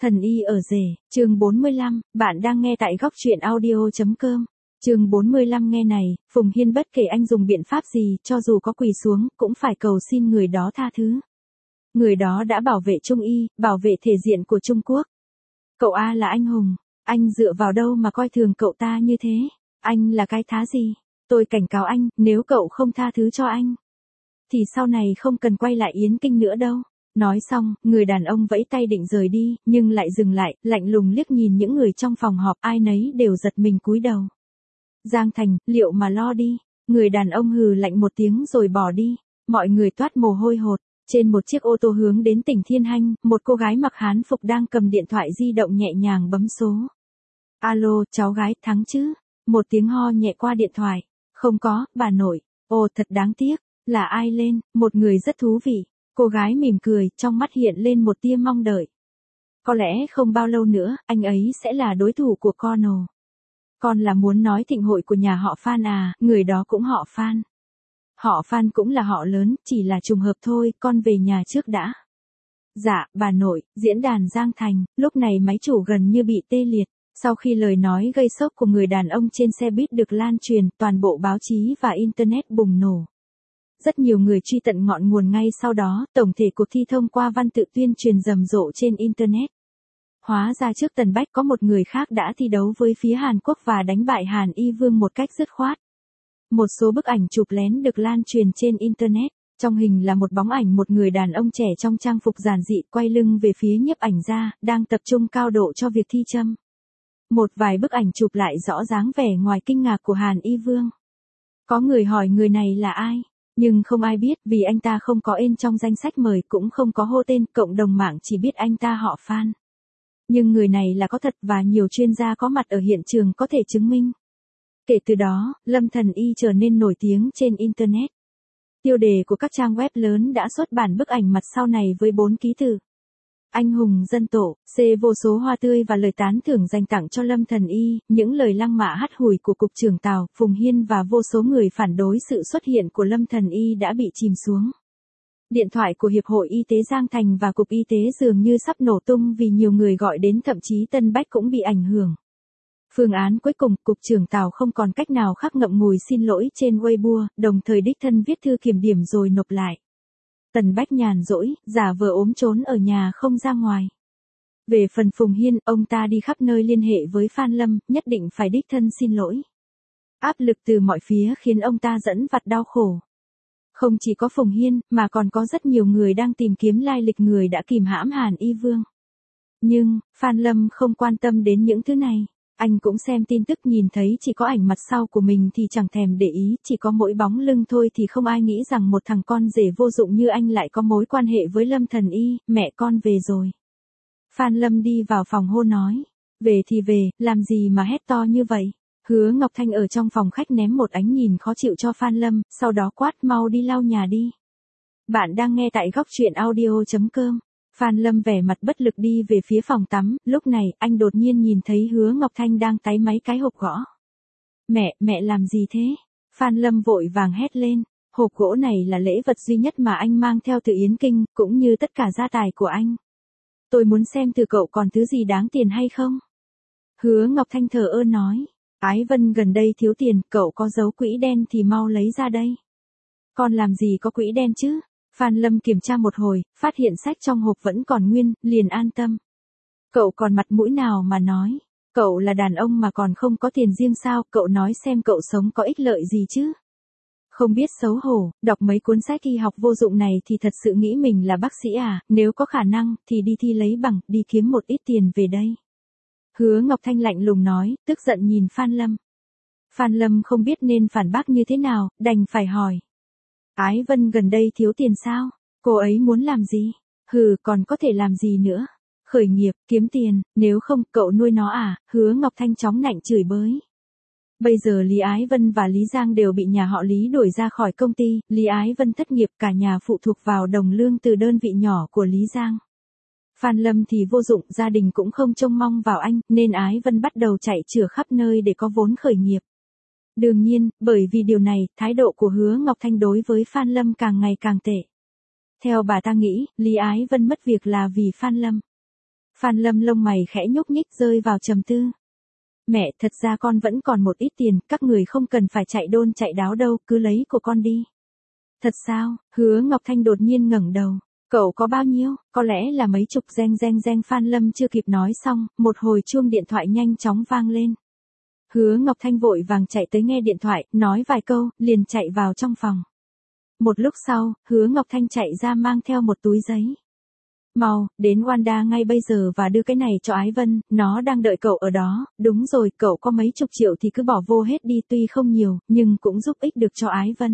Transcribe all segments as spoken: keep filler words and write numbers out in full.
Thần y ở rể, chương bốn mươi lăm, bạn đang nghe tại góc truyện audio.com. Chương bốn mươi lăm nghe này, Phùng Hiên bất kể anh dùng biện pháp gì, cho dù có quỳ xuống, cũng phải cầu xin người đó tha thứ. Người đó đã bảo vệ Trung y, bảo vệ thể diện của Trung Quốc. Cậu A là anh hùng, anh dựa vào đâu mà coi thường cậu ta như thế? Anh là cái thá gì? Tôi cảnh cáo anh, nếu cậu không tha thứ cho anh, thì sau này không cần quay lại Yến Kinh nữa đâu. Nói xong, người đàn ông vẫy tay định rời đi, nhưng lại dừng lại, lạnh lùng liếc nhìn những người trong phòng họp, ai nấy đều giật mình cúi đầu. Giang Thành, liệu mà lo đi. Người đàn ông hừ lạnh một tiếng rồi bỏ đi. Mọi người toát mồ hôi hột. Trên một chiếc ô tô hướng đến tỉnh Thiên Hanh, một cô gái mặc hán phục đang cầm điện thoại di động nhẹ nhàng bấm số. Alo, cháu gái, thắng chứ? Một tiếng ho nhẹ qua điện thoại. Không có, bà nội. Ồ, thật đáng tiếc. Là ai lên? Một người rất thú vị. Cô gái mỉm cười, trong mắt hiện lên một tia mong đợi. Có lẽ không bao lâu nữa, anh ấy sẽ là đối thủ của Conor. Con là muốn nói thịnh hội của nhà họ Phan à, người đó cũng họ Phan. Họ Phan cũng là họ lớn, chỉ là trùng hợp thôi, con về nhà trước đã. Dạ, bà nội, diễn đàn Giang Thành, lúc này máy chủ gần như bị tê liệt. Sau khi lời nói gây sốc của người đàn ông trên xe buýt được lan truyền, toàn bộ báo chí và Internet bùng nổ. Rất nhiều người truy tận ngọn nguồn ngay sau đó, tổng thể cuộc thi thông qua văn tự tuyên truyền rầm rộ trên Internet. Hóa ra trước Tần Bách có một người khác đã thi đấu với phía Hàn Quốc và đánh bại Hàn Y Vương một cách dứt khoát. Một số bức ảnh chụp lén được lan truyền trên Internet. Trong hình là một bóng ảnh một người đàn ông trẻ trong trang phục giản dị quay lưng về phía nhiếp ảnh gia, đang tập trung cao độ cho việc thi châm. Một vài bức ảnh chụp lại rõ dáng vẻ ngoài kinh ngạc của Hàn Y Vương. Có người hỏi người này là ai? Nhưng không ai biết vì anh ta không có in trong danh sách mời cũng không có hô tên, cộng đồng mạng chỉ biết anh ta họ Phan. Nhưng người này là có thật và nhiều chuyên gia có mặt ở hiện trường có thể chứng minh. Kể từ đó, Lâm Thần Y trở nên nổi tiếng trên Internet. Tiêu đề của các trang web lớn đã xuất bản bức ảnh mặt sau này với bốn ký tự. Anh hùng dân tổ, C vô số hoa tươi và lời tán thưởng dành tặng cho Lâm Thần Y, những lời lăng mạ hắt hủi của Cục trưởng Tào, Phùng Hiên và vô số người phản đối sự xuất hiện của Lâm Thần Y đã bị chìm xuống. Điện thoại của Hiệp hội Y tế Giang Thành và Cục Y tế dường như sắp nổ tung vì nhiều người gọi đến, thậm chí Tân Bách cũng bị ảnh hưởng. Phương án cuối cùng, Cục trưởng Tào không còn cách nào khác ngậm ngùi xin lỗi trên Weibo, đồng thời đích thân viết thư kiểm điểm rồi nộp lại. Tần Bách nhàn rỗi, giả vờ ốm trốn ở nhà không ra ngoài. Về phần Phùng Hiên, ông ta đi khắp nơi liên hệ với Phan Lâm, nhất định phải đích thân xin lỗi. Áp lực từ mọi phía khiến ông ta dẫn vặt đau khổ. Không chỉ có Phùng Hiên, mà còn có rất nhiều người đang tìm kiếm lai lịch người đã kìm hãm Hàn Y Vương. Nhưng, Phan Lâm không quan tâm đến những thứ này. Anh cũng xem tin tức, nhìn thấy chỉ có ảnh mặt sau của mình thì chẳng thèm để ý, chỉ có mỗi bóng lưng thôi thì không ai nghĩ rằng một thằng con rể vô dụng như anh lại có mối quan hệ với Lâm Thần Y. Mẹ con về rồi. Phan Lâm đi vào phòng hô nói. Về thì về, làm gì mà hét to như vậy? Hứa Ngọc Thanh ở trong phòng khách ném một ánh nhìn khó chịu cho Phan Lâm, sau đó quát mau đi lau nhà đi. Bạn đang nghe tại góc truyện audio.com. Phan Lâm vẻ mặt bất lực đi về phía phòng tắm, lúc này, anh đột nhiên nhìn thấy Hứa Ngọc Thanh đang táy máy cái hộp gỗ. Mẹ, mẹ làm gì thế? Phan Lâm vội vàng hét lên, hộp gỗ này là lễ vật duy nhất mà anh mang theo từ Yến Kinh, cũng như tất cả gia tài của anh. Tôi muốn xem từ cậu còn thứ gì đáng tiền hay không? Hứa Ngọc Thanh thờ ơ nói, Ái Vân gần đây thiếu tiền, cậu có giấu quỹ đen thì mau lấy ra đây. Con làm gì có quỹ đen chứ? Phan Lâm kiểm tra một hồi, phát hiện sách trong hộp vẫn còn nguyên, liền an tâm. Cậu còn mặt mũi nào mà nói, cậu là đàn ông mà còn không có tiền riêng sao, cậu nói xem cậu sống có ích lợi gì chứ? Không biết xấu hổ, đọc mấy cuốn sách y học vô dụng này thì thật sự nghĩ mình là bác sĩ à, nếu có khả năng thì đi thi lấy bằng, đi kiếm một ít tiền về đây. Hứa Ngọc Thanh lạnh lùng nói, tức giận nhìn Phan Lâm. Phan Lâm không biết nên phản bác như thế nào, đành phải hỏi. Ái Vân gần đây thiếu tiền sao? Cô ấy muốn làm gì? Hừ, còn có thể làm gì nữa? Khởi nghiệp, kiếm tiền, nếu không, cậu nuôi nó à? Hứa Ngọc Thanh chóng nạnh chửi bới. Bây giờ Lý Ái Vân và Lý Giang đều bị nhà họ Lý đuổi ra khỏi công ty, Lý Ái Vân thất nghiệp, cả nhà phụ thuộc vào đồng lương từ đơn vị nhỏ của Lý Giang. Phan Lâm thì vô dụng, gia đình cũng không trông mong vào anh, nên Ái Vân bắt đầu chạy chữa khắp nơi để có vốn khởi nghiệp. Đương nhiên, bởi vì điều này, thái độ của Hứa Ngọc Thanh đối với Phan Lâm càng ngày càng tệ. Theo bà ta nghĩ, Lý Ái Vân mất việc là vì Phan Lâm. Phan Lâm lông mày khẽ nhúc nhích rơi vào trầm tư. Mẹ, thật ra con vẫn còn một ít tiền, các người không cần phải chạy đôn chạy đáo đâu, cứ lấy của con đi. Thật sao? Hứa Ngọc Thanh đột nhiên ngẩng đầu. Cậu có bao nhiêu? Có lẽ là mấy chục reng reng reng. Phan Lâm chưa kịp nói xong, một hồi chuông điện thoại nhanh chóng vang lên. Hứa Ngọc Thanh vội vàng chạy tới nghe điện thoại, nói vài câu, liền chạy vào trong phòng. Một lúc sau, Hứa Ngọc Thanh chạy ra mang theo một túi giấy. Mau, đến Wanda ngay bây giờ và đưa cái này cho Ái Vân, nó đang đợi cậu ở đó. Đúng rồi, cậu có mấy chục triệu thì cứ bỏ vô hết đi, tuy không nhiều, nhưng cũng giúp ích được cho Ái Vân.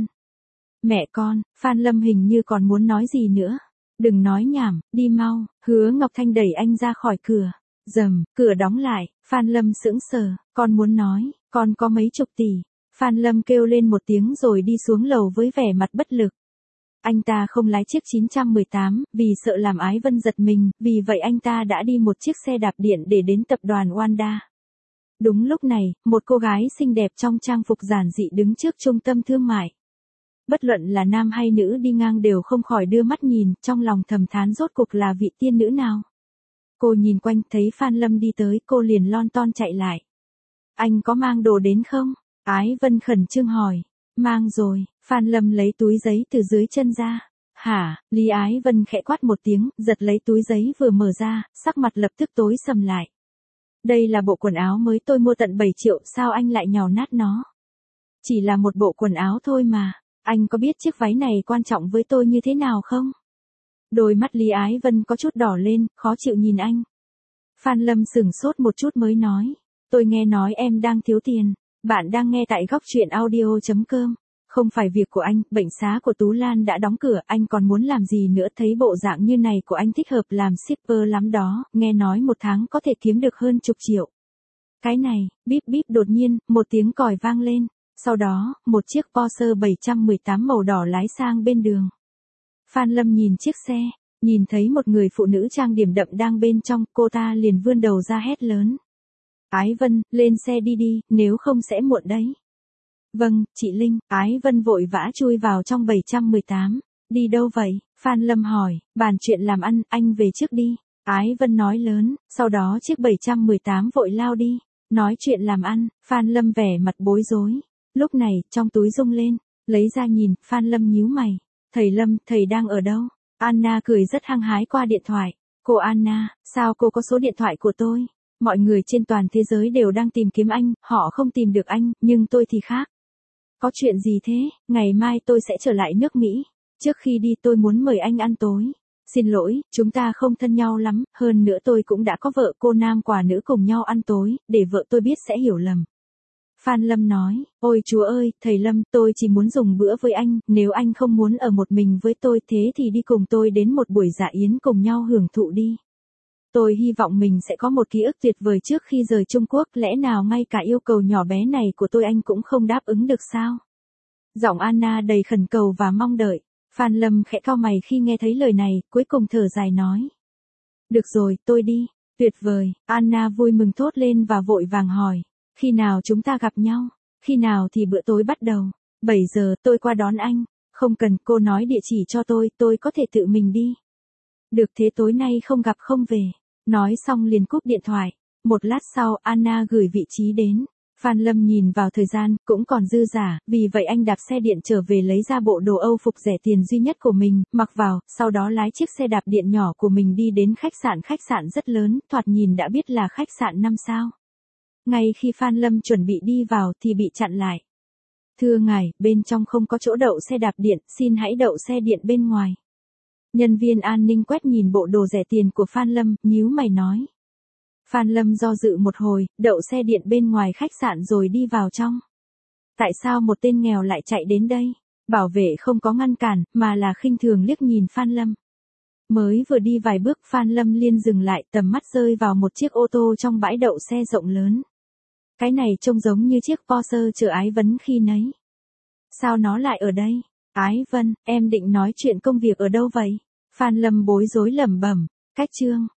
Mẹ con, Phan Lâm hình như còn muốn nói gì nữa. Đừng nói nhảm, đi mau. Hứa Ngọc Thanh đẩy anh ra khỏi cửa. Dầm, cửa đóng lại. Phan Lâm sững sờ. Con muốn nói, con có mấy chục tỷ. Phan Lâm kêu lên một tiếng rồi đi xuống lầu với vẻ mặt bất lực. Anh ta không lái chiếc chín một tám, vì sợ làm Ái Vân giật mình, vì vậy anh ta đã đi một chiếc xe đạp điện để đến tập đoàn Wanda. Đúng lúc này, một cô gái xinh đẹp trong trang phục giản dị đứng trước trung tâm thương mại. Bất luận là nam hay nữ đi ngang đều không khỏi đưa mắt nhìn, trong lòng thầm thán rốt cuộc là vị tiên nữ nào. Cô nhìn quanh thấy Phan Lâm đi tới, cô liền lon ton chạy lại. Anh có mang đồ đến không? Ái Vân khẩn trương hỏi. Mang rồi. Phan Lâm lấy túi giấy từ dưới chân ra. Hả? Lý Ái Vân khẽ quát một tiếng, giật lấy túi giấy vừa mở ra, sắc mặt lập tức tối sầm lại. Đây là bộ quần áo mới tôi mua tận bảy triệu, sao anh lại nhào nát nó? Chỉ là một bộ quần áo thôi mà. Anh có biết chiếc váy này quan trọng với tôi như thế nào không? Đôi mắt Lý Ái Vân có chút đỏ lên, khó chịu nhìn anh. Phan Lâm sửng sốt một chút mới nói. Tôi nghe nói em đang thiếu tiền. Bạn đang nghe tại góc truyện audio chấm com. Không phải việc của anh, bệnh xá của Tú Lan đã đóng cửa, anh còn muốn làm gì nữa, thấy bộ dạng như này của anh thích hợp làm shipper lắm đó, nghe nói một tháng có thể kiếm được hơn chục triệu. Cái này, bíp bíp đột nhiên, một tiếng còi vang lên, sau đó, một chiếc Porsche bảy một tám màu đỏ lái sang bên đường. Phan Lâm nhìn chiếc xe, nhìn thấy một người phụ nữ trang điểm đậm đang bên trong, cô ta liền vươn đầu ra hét lớn. Ái Vân, lên xe đi đi, nếu không sẽ muộn đấy. Vâng, chị Linh. Ái Vân vội vã chui vào trong bảy một tám. Đi đâu vậy? Phan Lâm hỏi. Bàn chuyện làm ăn, anh về trước đi. Ái Vân nói lớn, sau đó chiếc bảy một tám vội lao đi. Nói chuyện làm ăn, Phan Lâm vẻ mặt bối rối. Lúc này, trong túi rung lên, lấy ra nhìn, Phan Lâm nhíu mày. Thầy Lâm, thầy đang ở đâu? Anna cười rất hăng hái qua điện thoại. Cô Anna, sao cô có số điện thoại của tôi? Mọi người trên toàn thế giới đều đang tìm kiếm anh, họ không tìm được anh, nhưng tôi thì khác. Có chuyện gì thế? Ngày mai tôi sẽ trở lại nước Mỹ. Trước khi đi tôi muốn mời anh ăn tối. Xin lỗi, chúng ta không thân nhau lắm, hơn nữa tôi cũng đã có vợ, cô nam quả nữ cùng nhau ăn tối, để vợ tôi biết sẽ hiểu lầm. Phan Lâm nói, ôi chúa ơi, thầy Lâm, tôi chỉ muốn dùng bữa với anh, nếu anh không muốn ở một mình với tôi thế thì đi cùng tôi đến một buổi dạ yến cùng nhau hưởng thụ đi. Tôi hy vọng mình sẽ có một ký ức tuyệt vời trước khi rời Trung Quốc, lẽ nào ngay cả yêu cầu nhỏ bé này của tôi anh cũng không đáp ứng được sao? Giọng Anna đầy khẩn cầu và mong đợi. Phan Lâm khẽ cau mày khi nghe thấy lời này, cuối cùng thở dài nói. Được rồi, tôi đi. Tuyệt vời. Anna vui mừng thốt lên và vội vàng hỏi. Khi nào chúng ta gặp nhau? Khi nào thì bữa tối bắt đầu? bảy giờ tôi qua đón anh. Không cần, cô nói địa chỉ cho tôi, tôi có thể tự mình đi. Được thế tối nay không gặp không về. Nói xong liền cúp điện thoại. Một lát sau, Anna gửi vị trí đến. Phan Lâm nhìn vào thời gian, cũng còn dư giả, vì vậy anh đạp xe điện trở về lấy ra bộ đồ Âu phục rẻ tiền duy nhất của mình, mặc vào, sau đó lái chiếc xe đạp điện nhỏ của mình đi đến khách sạn. Khách sạn rất lớn, thoạt nhìn đã biết là khách sạn năm sao. Ngay khi Phan Lâm chuẩn bị đi vào thì bị chặn lại. Thưa ngài, bên trong không có chỗ đậu xe đạp điện, xin hãy đậu xe điện bên ngoài. Nhân viên an ninh quét nhìn bộ đồ rẻ tiền của Phan Lâm, nhíu mày nói. Phan Lâm do dự một hồi, đậu xe điện bên ngoài khách sạn rồi đi vào trong. Tại sao một tên nghèo lại chạy đến đây? Bảo vệ không có ngăn cản, mà là khinh thường liếc nhìn Phan Lâm. Mới vừa đi vài bước, Phan Lâm liền dừng lại, tầm mắt rơi vào một chiếc ô tô trong bãi đậu xe rộng lớn. Cái này trông giống như chiếc Porsche chở Ái Vân khi nấy. Sao nó lại ở đây? Ái Vân, em định nói chuyện công việc ở đâu vậy? Phan Lâm bối rối lẩm bẩm. Cách chương.